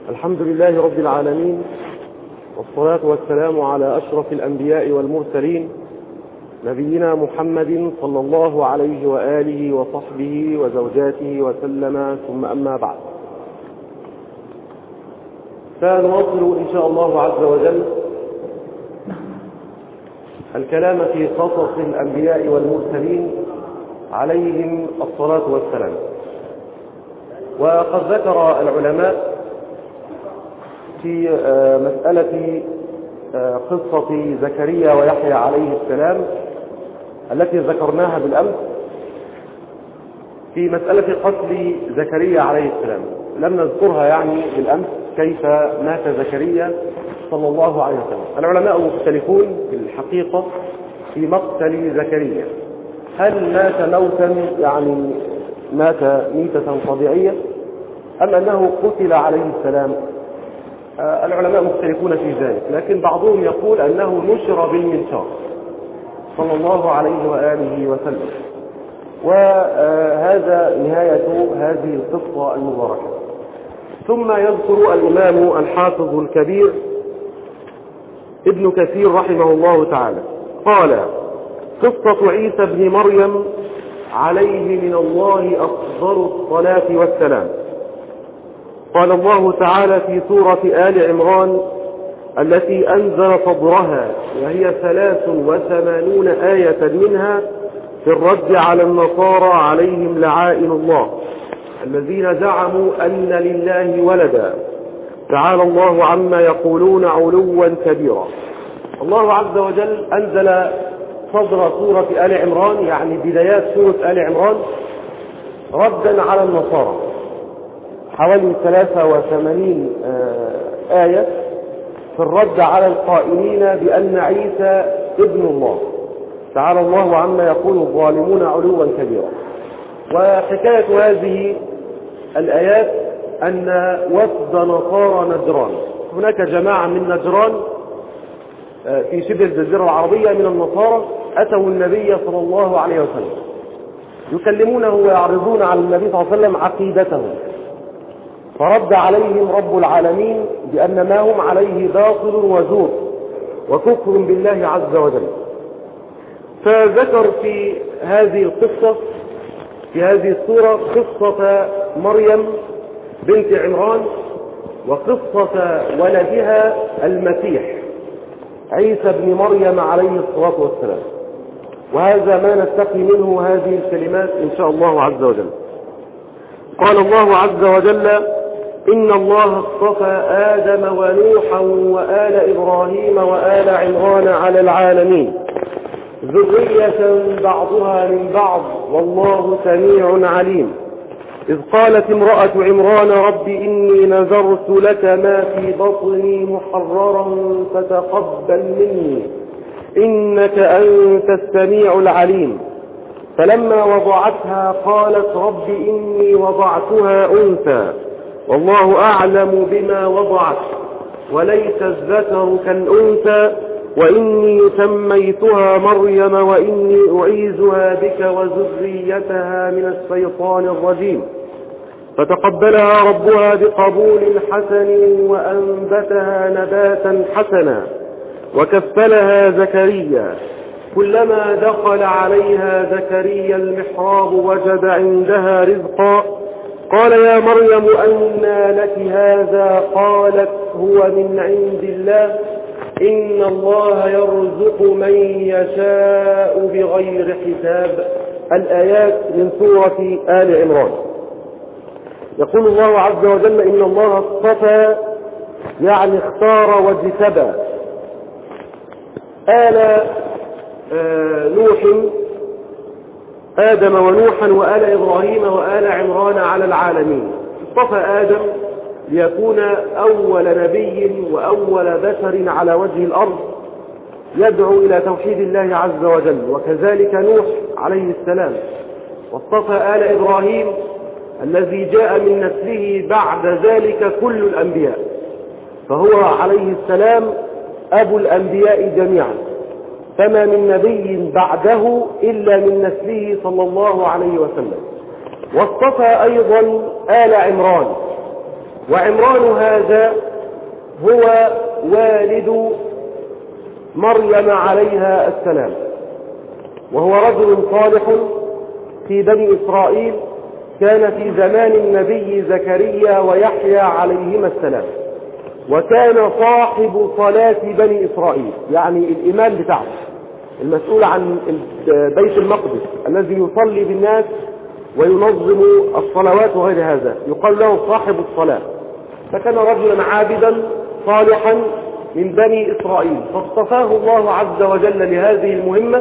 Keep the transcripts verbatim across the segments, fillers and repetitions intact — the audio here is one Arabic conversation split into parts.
الحمد لله رب العالمين، والصلاة والسلام على أشرف الأنبياء والمرسلين، نبينا محمد صلى الله عليه وآله وصحبه وزوجاته وسلم، ثم أما بعد. فنواصل إن شاء الله عز وجل الكلام في قصص الأنبياء والمرسلين عليهم الصلاة والسلام. وقد ذكر العلماء في مسألة قصة زكريا ويحيى عليه السلام التي ذكرناها بالأمس، في مسألة قتل زكريا عليه السلام لم نذكرها يعني بالأمس كيف مات زكريا صلى الله عليه وسلم. العلماء مختلفون في الحقيقة في مقتل زكريا، هل مات موتا يعني مات ميتة طبيعية أم أنه قتل عليه السلام؟ آه العلماء مختلفون في ذلك، لكن بعضهم يقول أنه نشر بالمنشار صلى الله عليه وآله وسلم، وهذا نهاية هذه القصة المباركة. ثم يذكر الإمام الحافظ الكبير ابن كثير رحمه الله تعالى قال: قصة عيسى بن مريم عليه من الله أفضل الصلاة والسلام. قال الله تعالى في سورة آل عمران التي أنزل صدرها، وهي ثلاث وثمانون آية منها في الرد على النصارى عليهم لعائن الله الذين زعموا أن لله ولدا، تعالى الله عما يقولون علوا كبيرا. الله عز وجل أنزل صدر سورة آل عمران، يعني بدايات سورة آل عمران، ردا على النصارى، حوالي ثلاثة وثمانين آية في الرد على القائلين بأن عيسى ابن الله، تعالى الله عما يقول الظالمون علوا كبيرا. وحكاية هذه الآيات أن وفد نصارى نجران، هناك جماعة من نجران في شبه الجزيرة العربية من النصارى أتوا النبي صلى الله عليه وسلم يكلمونه ويعرضون على النبي صلى الله عليه وسلم عقيدتهم، فرد عليهم رب العالمين بأن ما هم عليه باطل وزور وكفر بالله عز وجل. فذكر في هذه القصة في هذه السورة قصة مريم بنت عمران وقصة ولدها المسيح عيسى بن مريم عليه الصلاة والسلام، وهذا ما نستقي منه هذه الكلمات إن شاء الله عز وجل. قال الله عز وجل: إن الله اصطفى آدم ونوحا وآل إبراهيم وآل عمران على العالمين ذرية بعضها من بعض والله سميع عليم. إذ قالت امرأة عمران: رب إني نذرت لك ما في بطني محررا فتقبل مني إنك أنت السميع العليم. فلما وضعتها قالت: رب إني وضعتها أنثى والله أعلم بما وضعت وليس الذكر كالأنثى وإني سميتها مريم وإني أعيذها بك وذريتها من الشيطان الرجيم. فتقبلها ربها بقبول حسن وأنبتها نباتا حسنا وكفلها زكريا. كلما دخل عليها زكريا المحراب وجد عندها رزقا قال: يا مريم أنى لك هذا؟ قالت: هو من عند الله إن الله يرزق من يشاء بغير حساب. الآيات من سورة آل عمران. يقول الله عز وجل: إن الله اصطفى، يعني اختار واجتبى آل نوح آدم ونوحا وآل إبراهيم وآل عمران على العالمين. اصطفى آدم ليكون أول نبي وأول بشر على وجه الأرض يدعو إلى توحيد الله عز وجل، وكذلك نوح عليه السلام. واصطفى آل إبراهيم الذي جاء من نسله بعد ذلك كل الأنبياء، فهو عليه السلام أبو الأنبياء جميعا، فما من نبي بعده إلا من نسله صلى الله عليه وسلم. واصطفى أيضا آل عمران وعمران هذا هو والد مريم عليها السلام، وهو رجل صالح في بني إسرائيل، كان في زمان النبي زكريا ويحيى عليهما السلام، وكان صاحب صلاة بني إسرائيل، يعني الإمام بتاعه المسؤول عن بيت المقدس الذي يصلي بالناس وينظم الصلوات وغير هذا، يقال له صاحب الصلاة. فكان رجلا عابدا صالحا من بني إسرائيل، فاصطفاه الله عز وجل لهذه المهمة،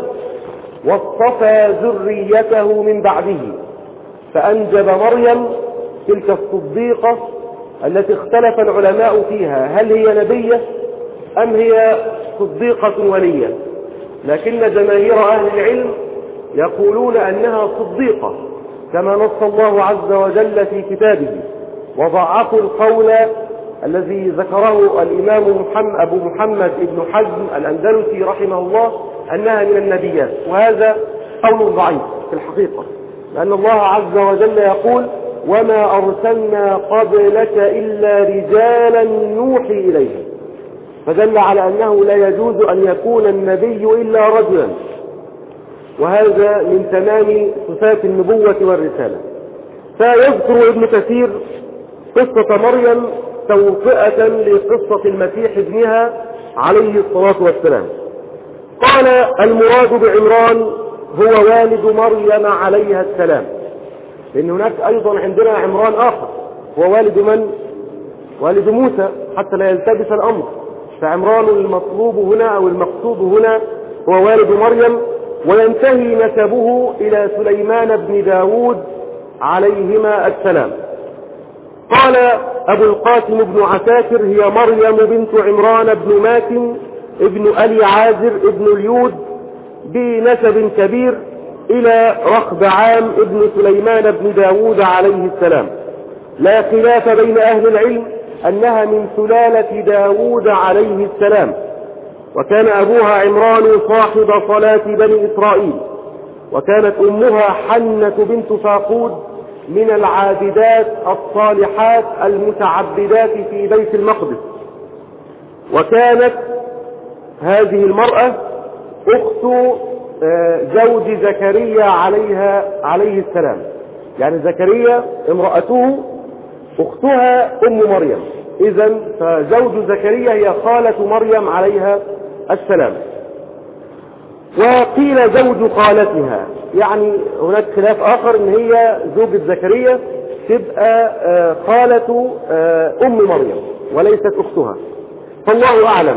واصطفى ذريته من بعده، فأنجب مريم تلك الصديقة التي اختلف العلماء فيها هل هي نبية أم هي صديقة ولية، لكن جماهير أهل العلم يقولون أنها صديقة كما نص الله عز وجل في كتابه، وضعفوا القول الذي ذكره الإمام محمد أبو محمد ابن حزم الأندلسي رحمه الله أنها من النبيات، وهذا قول ضعيف في الحقيقة، لأن الله عز وجل يقول وما أرسلنا قبلك إلا رجالا نوحي إليهم، فدل على أنه لا يجوز أن يكون النبي إلا رجلا، وهذا من تمام صفات النبوة والرسالة. فيذكر ابن كثير قصة مريم توطئة لقصة المسيح ابنها عليه الصلاة والسلام. قال المراد بعمران هو والد مريم عليها السلام، لأن هناك أيضا عندنا عمران آخر هو والد من؟ والد موسى، حتى لا يلتبس الأمر. فعمران المطلوب هنا أو المقصود هنا هو والد مريم، وينتهي نسبه إلى سليمان بن داود عليهما السلام. قال أبو القاسم بن عساكر هي مريم بنت عمران بن ماكن ابن ألي عازر ابن اليود بنسب كبير إلى رخبعام ابن سليمان بن داود عليه السلام، لا خلاف بين أهل العلم أنها من سلالة داود عليه السلام، وكان أبوها عمران صاحب صلاة بني إسرائيل، وكانت أمها حنة بنت فاقود من العابدات الصالحات المتعبدات في بيت المقدس، وكانت هذه المرأة أخت زوج زكريا عليها عليه السلام، يعني زكريا امرأته أختها أم مريم، إذن فزوج زكريا هي خالة مريم عليها السلام. وقيل زوج خالتها، يعني هناك خلاف آخر ان هي زوجة زكريا تبقى خالة أم مريم وليست أختها، فالله أعلم.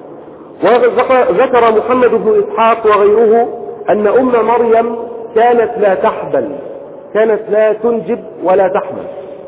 وذكر محمد بن إسحاق وغيره أن أم مريم كانت لا تحبل، كانت لا تنجب ولا تحمل،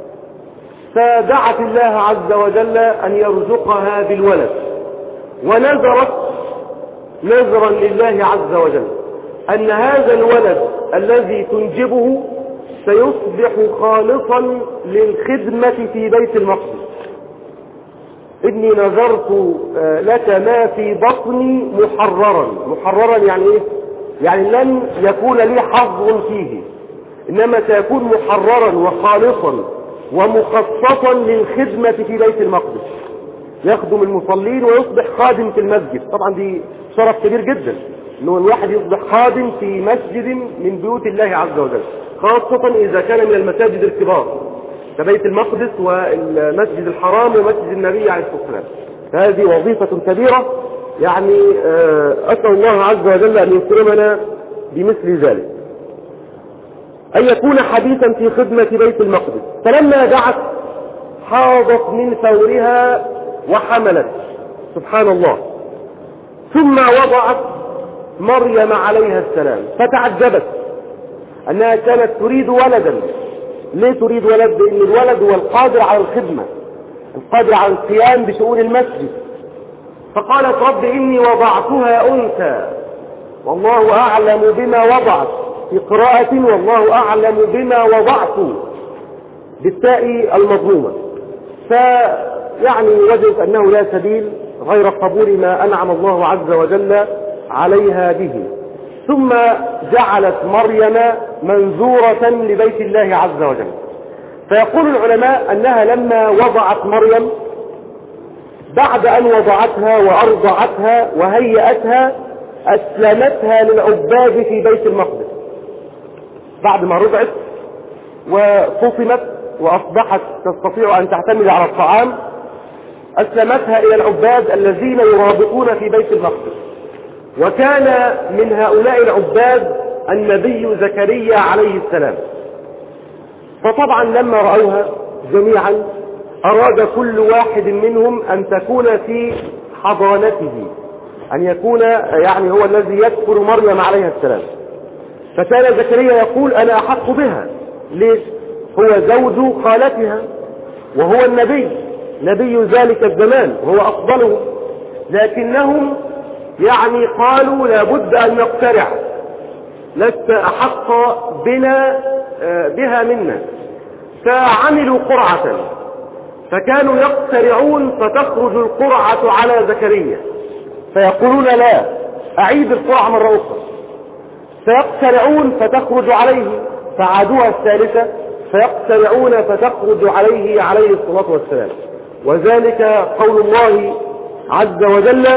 فدعت الله عز وجل أن يرزقها بالولد، ونذرت نذرا لله عز وجل أن هذا الولد الذي تنجبه سيصبح خالصا للخدمة في بيت المقدس. إني نذرت لك ما في بطني محررا، محررا يعني إيه؟ يعني لن يكون لي حظ فيه، إنما سيكون محررا وخالصا ومخصصا للخدمة في بيت المقدس، يخدم المصلين ويصبح خادم في المسجد. طبعا دي شرف كبير جدا انه الواحد يصبح خادم في مسجد من بيوت الله عز وجل، خاصة اذا كان من المساجد الكبار كبيت المقدس والمسجد الحرام ومسجد النبي عليه الصلاة والسلام. هذه وظيفة كبيرة، يعني اسأل الله عز وجل ان يكرمنا بمثل ذلك، ان يكون حديثا في خدمة بيت المقدس. فلما دعت حاضت من ثورها وحملت، سبحان الله، ثم وضعت مريم عليها السلام، فتعجبت أنها كانت تريد ولدا. ليه تريد ولد؟ لأن الولد هو القادر على الخدمة، القادر على القيام بشؤون المسجد. فقالت رب إني وضعتها أنثى والله أعلم بما وضعت، في قراءة والله أعلم بما وضعت بالتاء المضمومة. فيعني وجدت أنه لا سبيل غير قبول ما أنعم الله عز وجل عليها به، ثم جعلت مريم منذورة لبيت الله عز وجل. فيقول العلماء أنها لما وضعت مريم، بعد أن وضعتها وأرضعتها وهيأتها، أسلمتها للعباد في بيت المقدس. بعد ما رضعت وفطمت وأصبحت تستطيع أن تعتمد على الطعام، أسلمتها إلى العباد الذين يرابطون في بيت المقدس. وكان من هؤلاء العباد النبي زكريا عليه السلام. فطبعا لما رأوها جميعا أراد كل واحد منهم أن تكون في حضانته، أن يكون يعني هو الذي يكفل مريم عليها السلام. فكان زكريا يقول أنا أحق بها. ليش؟ هو زوج خالتها وهو النبي، نبي ذلك الزمان وهو أفضله. لكنهم يعني قالوا لابد أن نقترع، لست أحق بنا بها منا. فعملوا قرعة، فكانوا يقترعون فتخرج القرعة على زكريا، فيقولون لا، أعيد القرعة مرة أخرى. فيقترعون فتخرج عليه، فعادوها الثالثة فيقترعون فتخرج عليه عليه الصلاة والسلام. وذلك قول الله عز وجل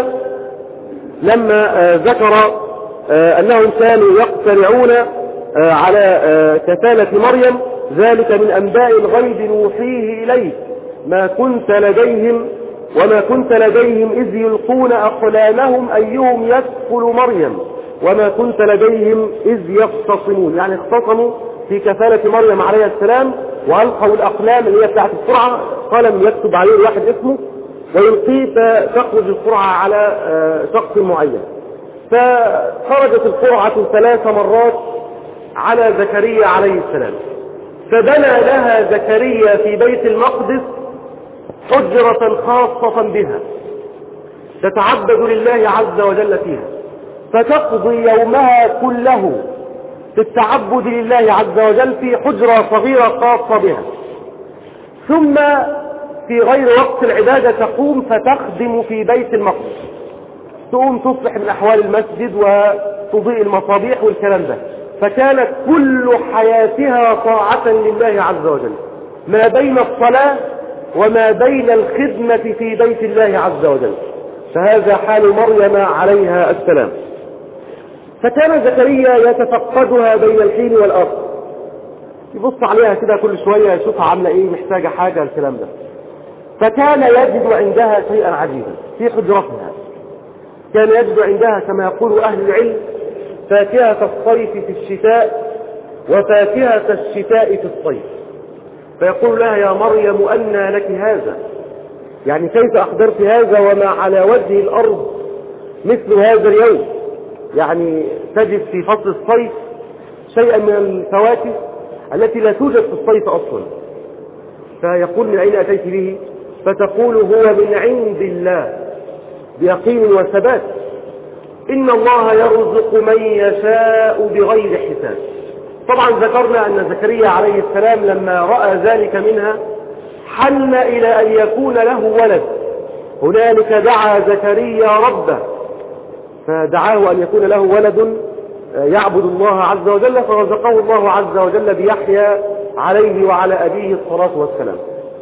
لما ذكر أنهم كانوا يقترعون على كفالة مريم: ذلك من أنباء الغيب نوحيه إليك ما كنت لديهم وما كنت لديهم إذ يلقون أقلامهم أيهم يكفل مريم وما كنت لديهم إذ يختصمون. يعني اختصموا في كفالة مريم عليه السلام وألقوا الأقلام اللي هي بتاعت القرعة، قلم يكتب عليه واحد اسمه ويلقيه فتخرج القرعة على شخص معين. فخرجت القرعة ثلاث مرات على زكريا عليه السلام، فبنى لها زكريا في بيت المقدس حجرة خاصة بها تتعبد لله عز وجل فيها، فتقضي يومها كله في التعبد لله عز وجل في حجرة صغيرة خاصة بها. ثم في غير وقت العبادة تقوم فتخدم في بيت المقدس، تقوم تصلح من أحوال المسجد وتضيء المصابيح والكلام ده. فكانت كل حياتها طاعة لله عز وجل، ما بين الصلاة وما بين الخدمة في بيت الله عز وجل. فهذا حال مريم عليها السلام. فكان زكريا يتفقدها بين الحين والآخر، يبص عليها كده كل شوية يشوفها عاملة ايه، محتاجة حاجة، الكلام ده. فكان يجد عندها شيئا عجيبا في حجرتها، كان يجد عندها كما يقول أهل العلم فاكهة الصيف في الشتاء وفاكهة الشتاء في الصيف. فيقول لها يا مريم أنى لك هذا، يعني كيف أخبرت هذا وما على وجه الأرض مثل هذا اليوم؟ يعني تجد في فصل الصيف شيئا من الفواكه التي لا توجد في الصيف أصلا. فيقول من أين أتيت به؟ فتقول هو من عند الله بيقين وثبات، إن الله يرزق من يشاء بغير حساب. طبعا ذكرنا أن زكريا عليه السلام لما رأى ذلك منها حن إلى أن يكون له ولد. هنالك دعا زكريا ربه فدعاه أن يكون له ولد يعبد الله عز وجل، فرزقه الله عز وجل بيحيى عليه وعلى أبيه الصلاة والسلام.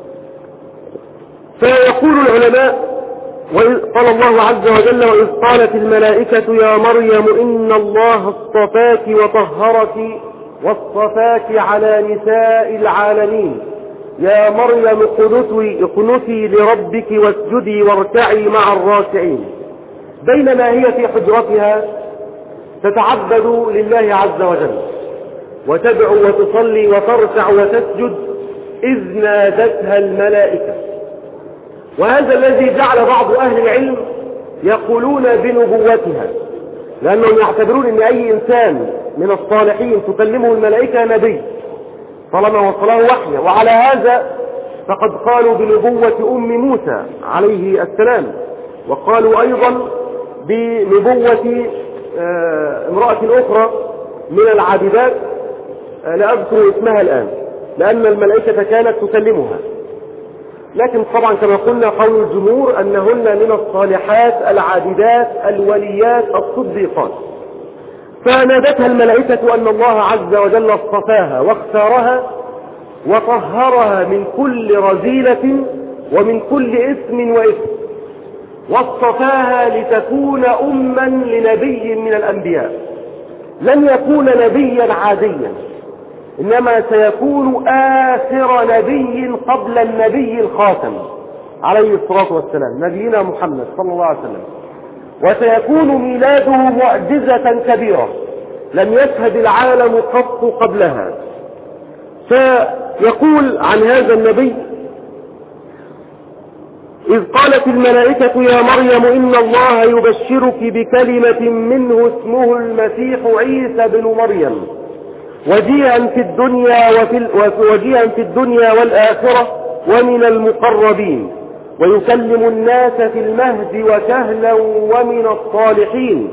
فيقول العلماء قال الله عز وجل: وإذ قالت الملائكة يا مريم إن الله اصطفاك وطهرك واصطفاك على نساء العالمين يا مريم اقنتي اقنتي لربك واسجدي واركعي مع الراكعين. بينما هي في حجرتها تتعبد لله عز وجل وتدعو وتصلي وتركع وتسجد إذ نادتها الملائكة. وهذا الذي جعل بعض أهل العلم يقولون بنبوتها، لأنهم يعتبرون أن أي إنسان من الصالحين تكلمه الملائكة نبي طالما وصله وحي. وعلى هذا فقد قالوا بنبوة أم موسى عليه السلام، وقالوا أيضا بنبوة امرأة أخرى من العابدات لا أذكر اسمها الآن، لأن الملائكة كانت تكلمها. لكن طبعا كما قلنا قول الجمهور أنهن من الصالحات العابدات الوليات الصديقات. فنادتها الملائكة أن الله عز وجل اصطفاها واختارها وطهرها من كل رذيلة ومن كل إثم وإثم، واصطفاها لتكون أما لنبي من الأنبياء. لن يكون نبيا عاديا، إنما سيكون آخر نبي قبل النبي الخاتم عليه الصلاة والسلام، نبينا محمد صلى الله عليه وسلم. وسيكون ميلاده معجزة كبيرة لم يشهد العالم قط قبلها. فيقول عن هذا النبي: إذ قالت الملائكة يا مريم إن الله يبشرك بكلمة منه اسمه المسيح عيسى بن مريم وجيها في الدنيا وفي وجيها في الدنيا والآخرة ومن المقربين ويكلم الناس في المهد وكهلا ومن الصالحين.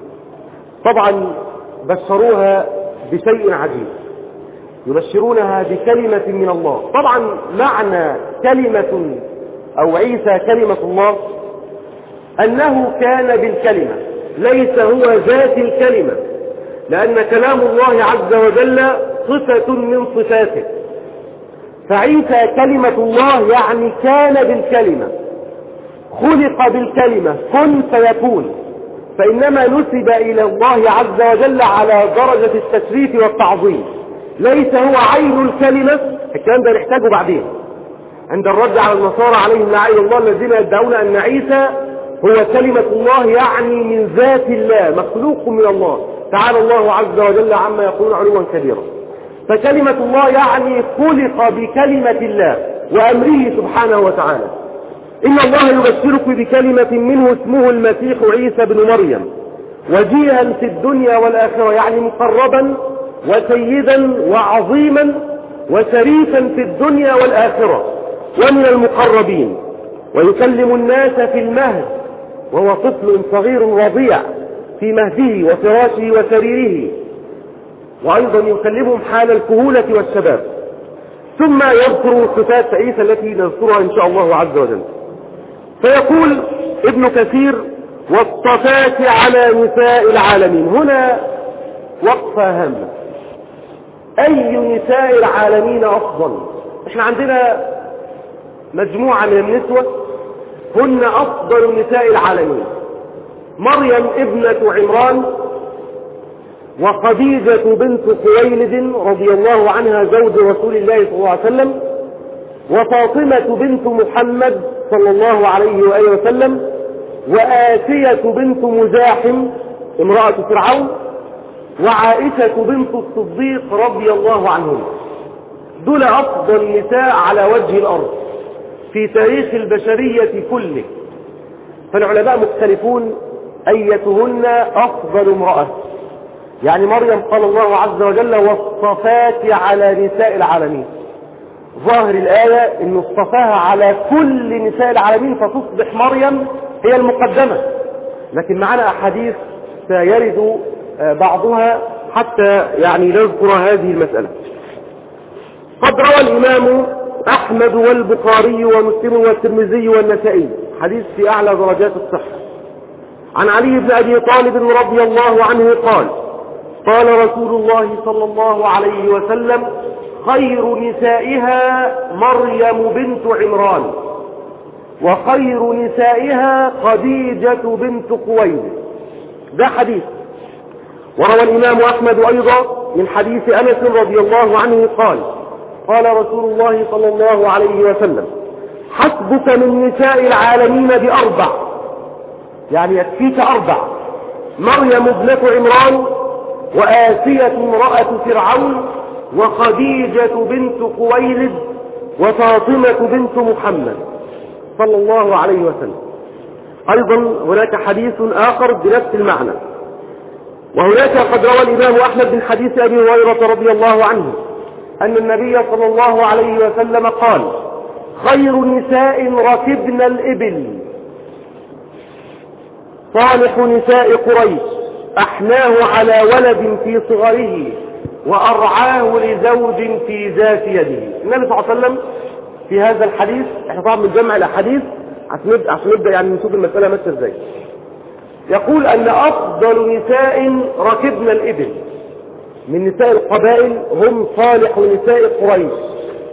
طبعا بشروها بشيء عجيب، يبشرونها بكلمة من الله. طبعا معنى كلمة أو عيسى كلمة الله أنه كان بالكلمة، ليس هو ذات الكلمة، لأن كلام الله عز وجل صفة من صفاته. فعيسى كلمة الله يعني كان بالكلمة، خلق بالكلمة، كن فيكون. فإنما نسب إلى الله عز وجل على درجة التشريف والتعظيم، ليس هو عين الكلمة. الكلام ده نحتاجه بعدين عند الرد على النصارى عليهم لعنة الله الذين يدعون أن عيسى هو كلمة الله، يعني من ذات الله، مخلوق من الله، تعالى الله عز وجل عما يقولون علوا كبيرا. فكلمة الله يعني خلق بكلمة الله وأمره سبحانه وتعالى. إن الله يبشرك بكلمة منه اسمه المسيح عيسى بن مريم وجيها في الدنيا والآخرة، يعني مقربا وسيدا وعظيما وشريفا في الدنيا والآخرة ومن المقربين ويكلم الناس في المهد، وهو طفل صغير رضيع في مهده وفراشه وسريره، وأيضا يكلمهم حال الكهولة والشباب. ثم يذكر صفات عيسى التي نذكرها إن شاء الله عز وجل. فيقول ابن كثير: واصطفاك على نساء العالمين. هنا وقفة هامة، أي نساء العالمين أفضل؟ احنا عندنا مجموعة من النسوة هن أفضل نساء العالمين: مريم ابنة عمران، وخديجة بنت خويلد رضي الله عنها زوج رسول الله صلى الله عليه وسلم، وفاطمة بنت محمد صلى الله عليه وآله وسلم، وآسية بنت مزاحم امرأة فرعون، وعائشة بنت الصديق رضي الله عنهم. دول أفضل نساء على وجه الأرض في تاريخ البشرية كله. فالعلماء مختلفون أيتهن أفضل امرأة. يعني مريم قال الله عز وجل: واصطفاك على نساء العالمين. ظاهر الآية إنه اصطفاها على كل نساء العالمين، فتصبح مريم هي المقدمة. لكن معنا أحاديث سيرد بعضها حتى يعني نذكر هذه المسألة. قد روى الإمام أحمد والبخاري ومسلم والترمذي والنسائي حديث في أعلى درجات الصحة عن علي بن أبي طالب رضي الله عنه قال: قال رسول الله صلى الله عليه وسلم: خير نسائها مريم بنت عمران، وخير نسائها خديجة بنت خويلد. ده حديث. وروى الإمام أحمد أيضا من حديث أنس رضي الله عنه قال: قال رسول الله صلى الله عليه وسلم: حسبك من نساء العالمين بأربع، يعني يكفيك أربع: مريم ابنة عمران، وآسية امرأة فرعون، وخديجة بنت خويلد، وفاطمة بنت محمد صلى الله عليه وسلم. أيضا هناك حديث آخر بنفس المعنى. وهناك قد روى الإمام أحمد من حديث أبي هريرة رضي الله عنه أن النبي صلى الله عليه وسلم قال: خير نساء ركبن الإبل صالح نساء قريش، أحناه على ولد في صغره، وأرعاه لزوج في ذات يده. النبي صلى الله عليه وسلم في هذا الحديث، احنا طبعا بنجمع الأحاديث عشان نبدأ يعني نشوف المسألة ماشية ازاي. يقول أن أفضل نساء ركبن الإبل من نساء القبائل هم صالح نساء قريش،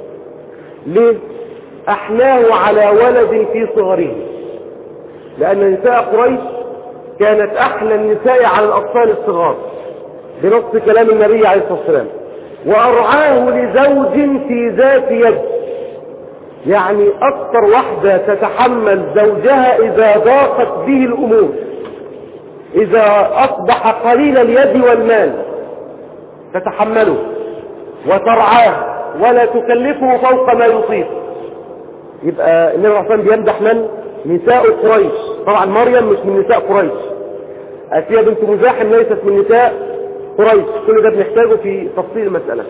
ليه؟ أحناه على ولد في صغره، لأن نساء قريش كانت أحلى النساء على الأطفال الصغار بنص كلام النبي عليه الصلاة والسلام. وأرعاه لزوج في ذات يد، يعني أكثر واحدة تتحمل زوجها إذا ضاقت به الأمور، إذا أصبح قليل اليد والمال تتحمله وترعاه ولا تكلفه فوق ما يطيق. يبقى النبي صلى الله عليه وسلم بيمدح من؟ نساء قريش. طبعا مريم مش من نساء قريش، آسيا بنت مزاحم ليست من نساء قريش. كل ده بنحتاجه في تفصيل المسألة.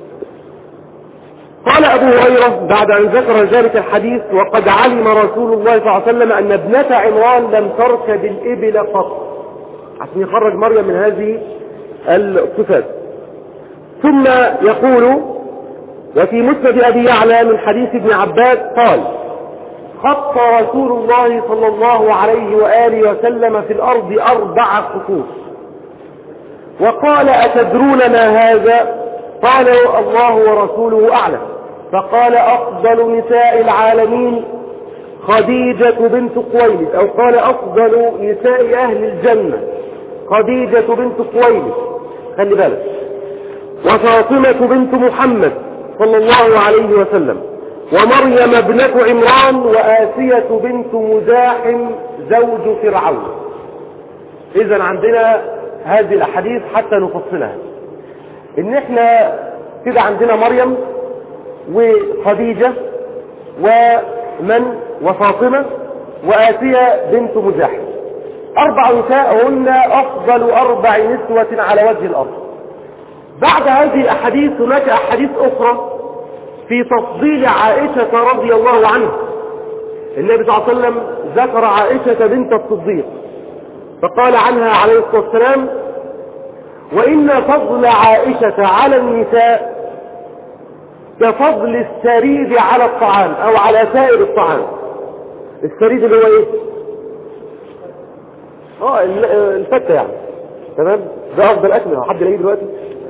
قال أبو هريرة بعد أن ذكر ذلك الحديث: وقد علم رسول الله صلى الله عليه وسلم أن ابنة عمران لم تركب الإبل قط، عشان يخرج مريم من هذه الصفات. ثم يقول: وفي مسند أبي يعلى من حديث ابن عباس قال: خط رسول الله صلى الله عليه وآله وسلم في الأرض أربع خطوط، وقال: أتدرون ما هذا؟ قالوا: الله ورسوله أعلم. فقال: أفضل نساء العالمين خديجة بنت خويلد، أو قال: أفضل نساء أهل الجنة خديجة بنت خويلد، خلي بالك، وفاطمة بنت محمد صلى الله عليه وسلم، ومريم ابنة عمران، وآسية بنت مزاحم زوج فرعون. إذن عندنا هذه الأحاديث حتى نفصلها، إن إحنا كده عندنا مريم وخديجة ومن وفاطمة وآسية بنت مزاحم، أربع نساء هن أفضل أربع نسوة على وجه الأرض. بعد هذه الأحاديث هناك أحاديث أخرى في تفضيل عائشة رضي الله عنها. النبي صلى الله عليه وسلم ذكر عائشة بنت الصديق فقال عنها عليه الصلاة والسلام: وإن فضل عائشة على النساء كفضل السريد على الطعام، أو على سائر الطعام. السريد اللي هو إيه؟ اه الفتة يعني، تمام؟ ده أفضل أكل، لو حد يلاقيه دلوقتي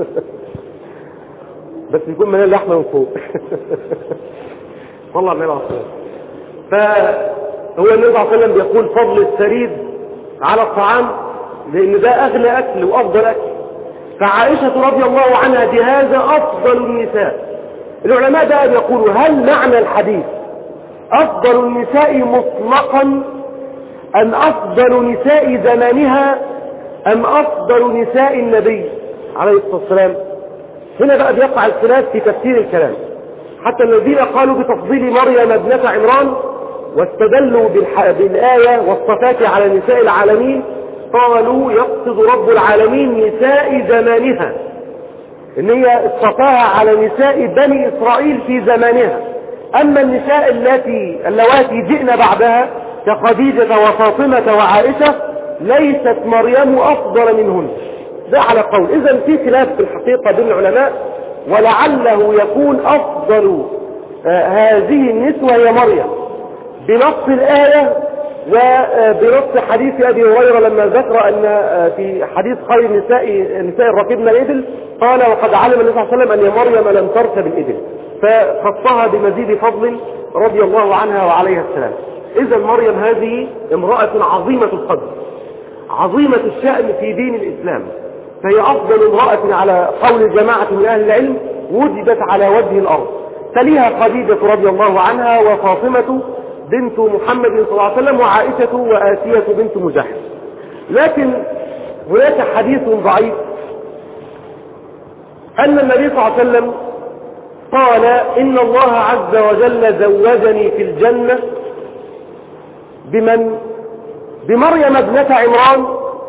بس يكون مليان لحمة من فوق والله النبي عليه الصلاة والسلام. فهو النبي صلى الله عليه وسلم بيقول فضل السريد على الطعام، لأن ده أغلى أكل وأفضل أكل. فعائشة رضي الله عنها بهذا أفضل النساء. العلماء بقى بيقولوا: هل معنى الحديث أفضل النساء مطلقا، أم أفضل نساء زمانها، أم أفضل نساء النبي عليه الصلاة والسلام؟ هنا بقى بيقع الخلاف في تفسير الكلام. حتى الذين قالوا بتفضيل مريم ابنة عمران واستدلوا بالآية والصفات على نساء العالمين قالوا يقصد رب العالمين نساء زمانها، إن هي اصطفاها على نساء بني إسرائيل في زمانها. أما النساء التي اللواتي جئن بعدها كخديجة وفاطمة وعائشة ليست مريم أفضل منهن. ده على قول. إذن في خلاف في الحقيقة بين العلماء، ولعله يكون أفضل آه هذه النسوة هي مريم بنص الآية وبنص حديث أبي هريرة لما ذكر أن في حديث خير نساء نساء الركبن الإبل قال: وقد علم النبي صلى الله عليه وسلم أن مريم لم تركب الإبل، فخصها بمزيد فضل رضي الله عنها وعليها السلام. إذا مريم هذه امرأة عظيمة القدر، عظيمة الشأن في دين الإسلام، فهي أفضل امرأة على قول جماعة من أهل العلم وجدت على وجه الأرض. تليها خديجة رضي الله عنها، وفاطمة بنت محمد صلى الله عليه وسلم، وعائشة وآسية بنت مزاحم. لكن هناك حديث ضعيف أن النبي صلى الله عليه وسلم قال: إن الله عز وجل زوجني في الجنة بمن؟ بمريم ابنة عمران،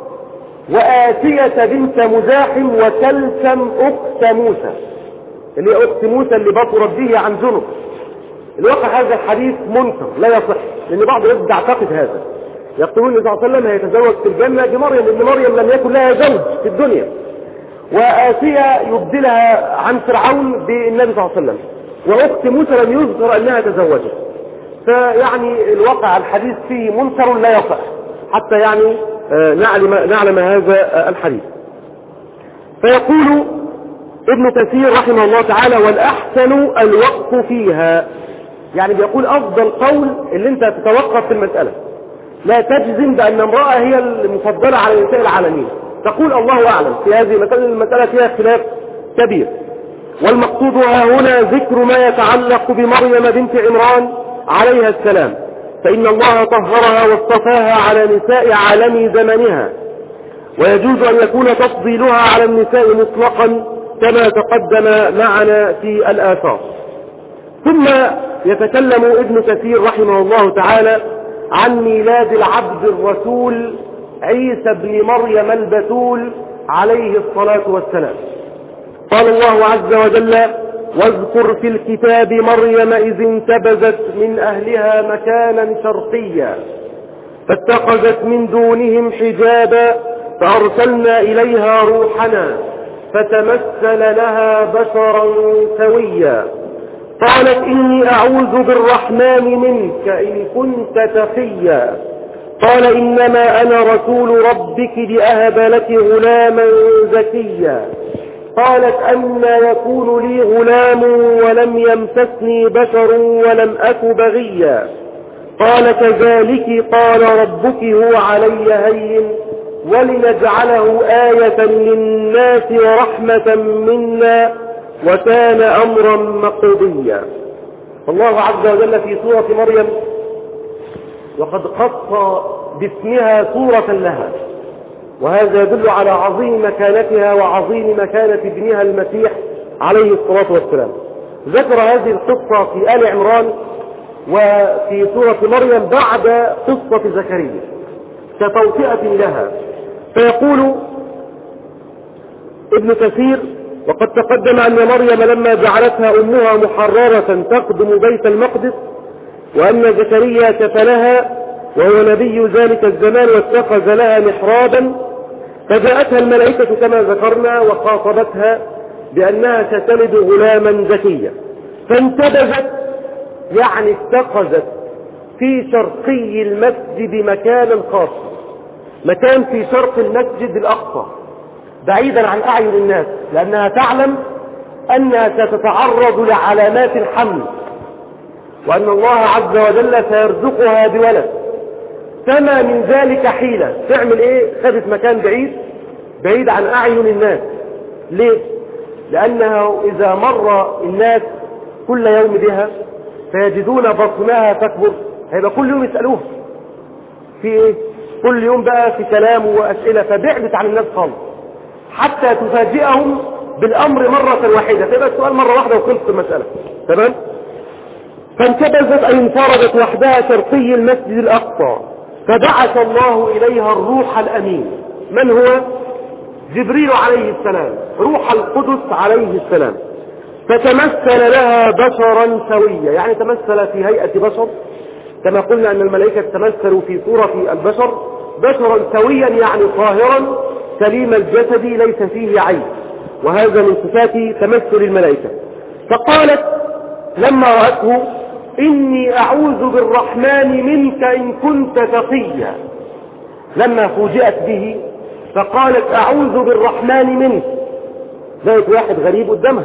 وآسية بنت مزاحم، وكلثم أخت موسى، اللي هي أخت موسى اللي بطرت به عن جنب. الواقع هذا الحديث منكر لا يصح، لأن بعض الناس يعتقد هذا، يقولون النبي صلى الله عليه وسلم هيتزوج في الجنة بمريم، لأن مريم لم يكن لها زوج في الدنيا، وآسية يبدلها عن فرعون بالنبي صلى الله عليه وسلم، وأخت موسى لم يذكر أنها تزوجت. فيعني الواقع الحديث فيه منكر لا يصح، حتى يعني نعلم, نعلم هذا الحديث. فيقول ابن كثير رحمه الله تعالى: والأحسن الوقف فيها، يعني بيقول أفضل قول اللي انت تتوقف في المسألة، لا تجزم بأن امرأة هي المفضلة على نساء العالمين، تقول الله أعلم في هذه المسألة، المسألة فيها خلاف كبير. والمقصود ها هنا ذكر ما يتعلق بمريم بنت عمران عليها السلام، فإن الله طهرها واصطفاها على نساء عالم زمنها، ويجوز أن يكون تفضيلها على النساء مطلقا كما تقدم معنا في الآثار. ثم يتكلم ابن كثير رحمه الله تعالى عن ميلاد العبد الرسول عيسى بن مريم البتول عليه الصلاة والسلام. قال الله عز وجل: واذكر في الكتاب مريم إذ انتبذت من أهلها مكانا شرقيا فاتخذت من دونهم حجابا فأرسلنا إليها روحنا فتمثل لها بشرا سويا قالت إني أعوذ بالرحمن منك إن كنت تقيا قال إنما أنا رسول ربك لأهب لك غلاما زكيا قالت أنى يكون لي غلام ولم يمسسني بشر ولم أك بغيا قال كذلك قال ربك هو علي هين ولنجعله آية للناس ورحمة منا وكان أمرا مقضيا. الله عز وجل في سورة مريم وقد خص باسمها سورة لها، وهذا يدل على عظيم مكانتها وعظيم مكانة ابنها المسيح عليه الصلاة والسلام. ذكر هذه القصة في آل عمران وفي سورة مريم بعد قصة زكريا كتوطئة لها، فيقول ابن كثير: وقد تقدم أن مريم لما جعلتها أمها محررة تقدم بيت المقدس وأن زكريا كفلها وهو نبي ذلك الزمان واتخذ لها محرابا، فجاءتها الملائكة كما ذكرنا وخاطبتها بأنها ستلد غلاما زكيا، فانتبذت يعني اتخذت في شرقي المسجد مكانا خاصا، مكان في شرق المسجد الأقصى بعيدا عن أعين الناس، لأنها تعلم أنها ستتعرض لعلامات الحمل وأن الله عز وجل سيرزقها بولد، فما من ذلك حيلة تعمل ايه؟ خدت مكان بعيد بعيد عن أعين الناس. ليه؟ لأنها إذا مر الناس كل يوم بها فيجدون بطنها تكبر، هيبقى كل يوم يسألوها في ايه؟ كل يوم بقى في كلام وأسئلة، فبعدت عن الناس خالص حتى تفاجئهم بالأمر مرة واحدة، فيبقى السؤال مرة واحدة وخلصت المسألة. تمام؟ فانتبذت أي انفردت وحدها شرقي المسجد الأقصى، فبعث الله إليها الروح الأمين. من هو؟ جبريل عليه السلام، روح القدس عليه السلام، فتمثل لها بشرا سويا، يعني تمثل في هيئة بشر، كما قلنا أن الملائكة تمثلوا في صورة البشر، بشرا سويا يعني طاهرا سليم الجسد ليس فيه عيب، وهذا من صفات تمثل الملائكة. فقالت لما رأته: إني أعوذ بالرحمن منك إن كنت تقيا. لما فوجئت به فقالت: أعوذ بالرحمن منك. لقيت واحد غريب قدامها،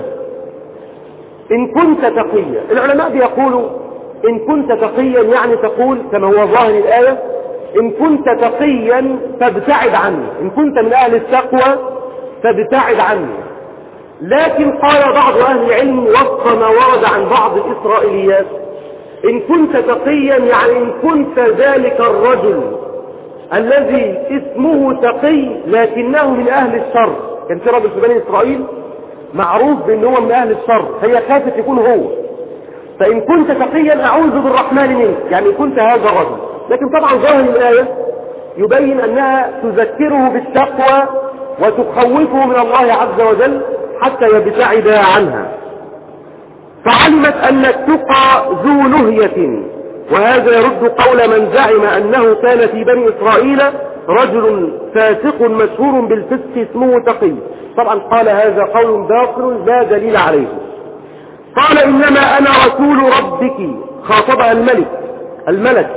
إن كنت تقيا. العلماء بيقولوا إن كنت تقيا يعني تقول كما هو ظاهر الآية: إن كنت تقيا فابتعد عني، إن كنت من أهل التقوى فابتعد عني. لكن قال بعض أهل العلم وفق ما ورد عن بعض الإسرائيليات: إن كنت تقيا يعني إن كنت ذلك الرجل الذي اسمه تقي لكنه من أهل الشر. كان في رجل في بني إسرائيل معروف بأنه من أهل الشر، هي خافت يكون هو، فإن كنت تقيا أعوذ بالرحمن منك، يعني كنت هذا الرجل. لكن طبعا ظاهر الآية يبين أنها تذكره بالتقوى وتخوفه من الله عز وجل حتى يبتعد عنها. فعلمت أن التقى ذو نهية، وهذا يرد قول من زعم أنه كان في بني إسرائيل رجل فاسق مشهور بالفسق اسمه تقي. طبعا قال هذا قول باطل لا دليل عليه. قال: إنما أنا رسول ربك، خاطبها الملك الملك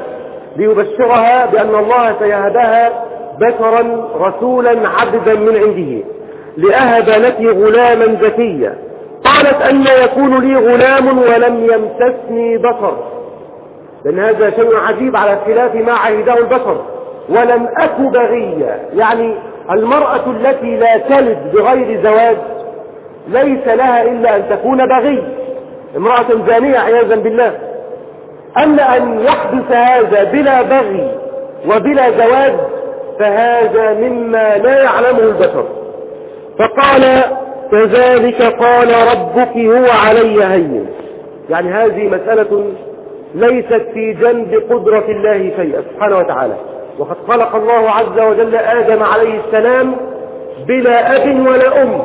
ليبشرها بأن الله سيهدها بشرا رسولا عبدا من عنده، لأهب لك غلاما زكيا. قالت أن يكون لي غلام ولم يمسسني بشر، لأن هذا شيء عجيب على خلاف ما عهده البشر. ولم أك بغيا، يعني المرأة التي لا تلد بغير زواج ليس لها إلا أن تكون بغي، امرأة زانية عياذا بالله. أما أن يحدث هذا بلا بغي وبلا زواج فهذا مما لا يعلمه البشر. فقال كذلك قال ربك هو علي هين، يعني هذه مسألة ليست في جنب قدرة الله شيئا سبحانه وتعالى. وقد خلق الله عز وجل آدم عليه السلام بلا أب ولا أم.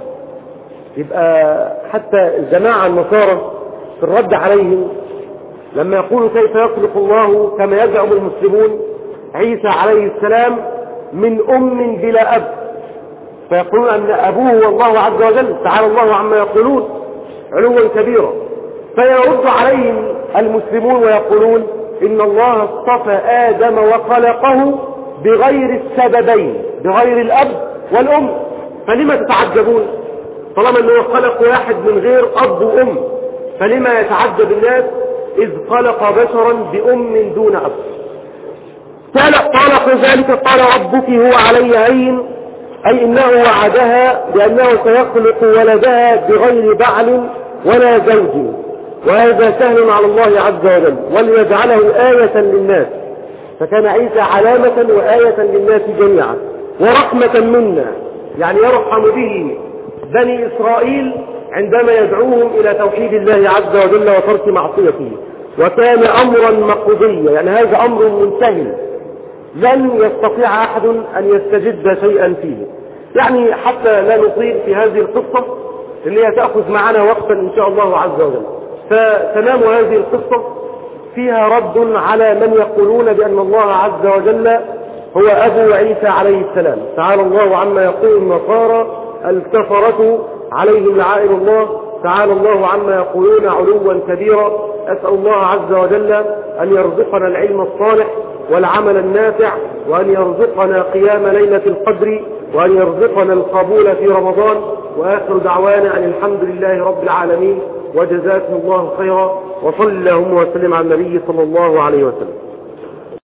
يبقى حتى الجماعة النصارى في الرد عليهم لما يقولوا كيف يخلق الله كما يزعم المسلمون عيسى عليه السلام من أم بلا أب، فيقولون أن أبوه هو الله عز وجل، تعالى الله عما يقولون علوا كبيرا. فيرد عليهم المسلمون ويقولون إن الله اصطفى آدم وخلقه بغير السببين، بغير الأب والأم، فلما تتعجبون؟ طالما أنه خلق واحد من غير أب وأم، فلما يتعجب الناس إذ خلق بشرا بأم دون أب؟ قال قال ذلك قال ربك هو علي هين، أي إنه وعدها بأنه سيخلق ولدها بغير بعل ولا زوج، وهذا سهل على الله عز وجل، وليجعله آية للناس. فكان عيسى علامة وآية للناس جميعا ورحمة منا، يعني يرحم به بني إسرائيل عندما يدعوهم إلى توحيد الله عز وجل وترك معصيته. وكان أمرا مقضيا، يعني هذا أمر منتهي لن يستطيع أحد أن يستجد شيئا فيه. يعني حتى لا نطيل في هذه القصة اللي هي تأخذ معنا وقتا إن شاء الله عز وجل، فتنام هذه القصة فيها رد على من يقولون بأن الله عز وجل هو أبو عيسى عليه السلام. تعالى الله عما يقول النصارى الكفرة عليهم لعائن الله، تعالى الله عما يقولون علوا كبيرا. أسأل الله عز وجل أن يرزقنا العلم الصالح والعمل النافع، وأن يرزقنا قيام ليلة القدر، وأن يرزقنا القبول في رمضان. وآخر دعوانا أن الحمد لله رب العالمين، وجزاكم الله خيرا، وصلى اللهم وسلم على النبي صلى الله عليه وسلم.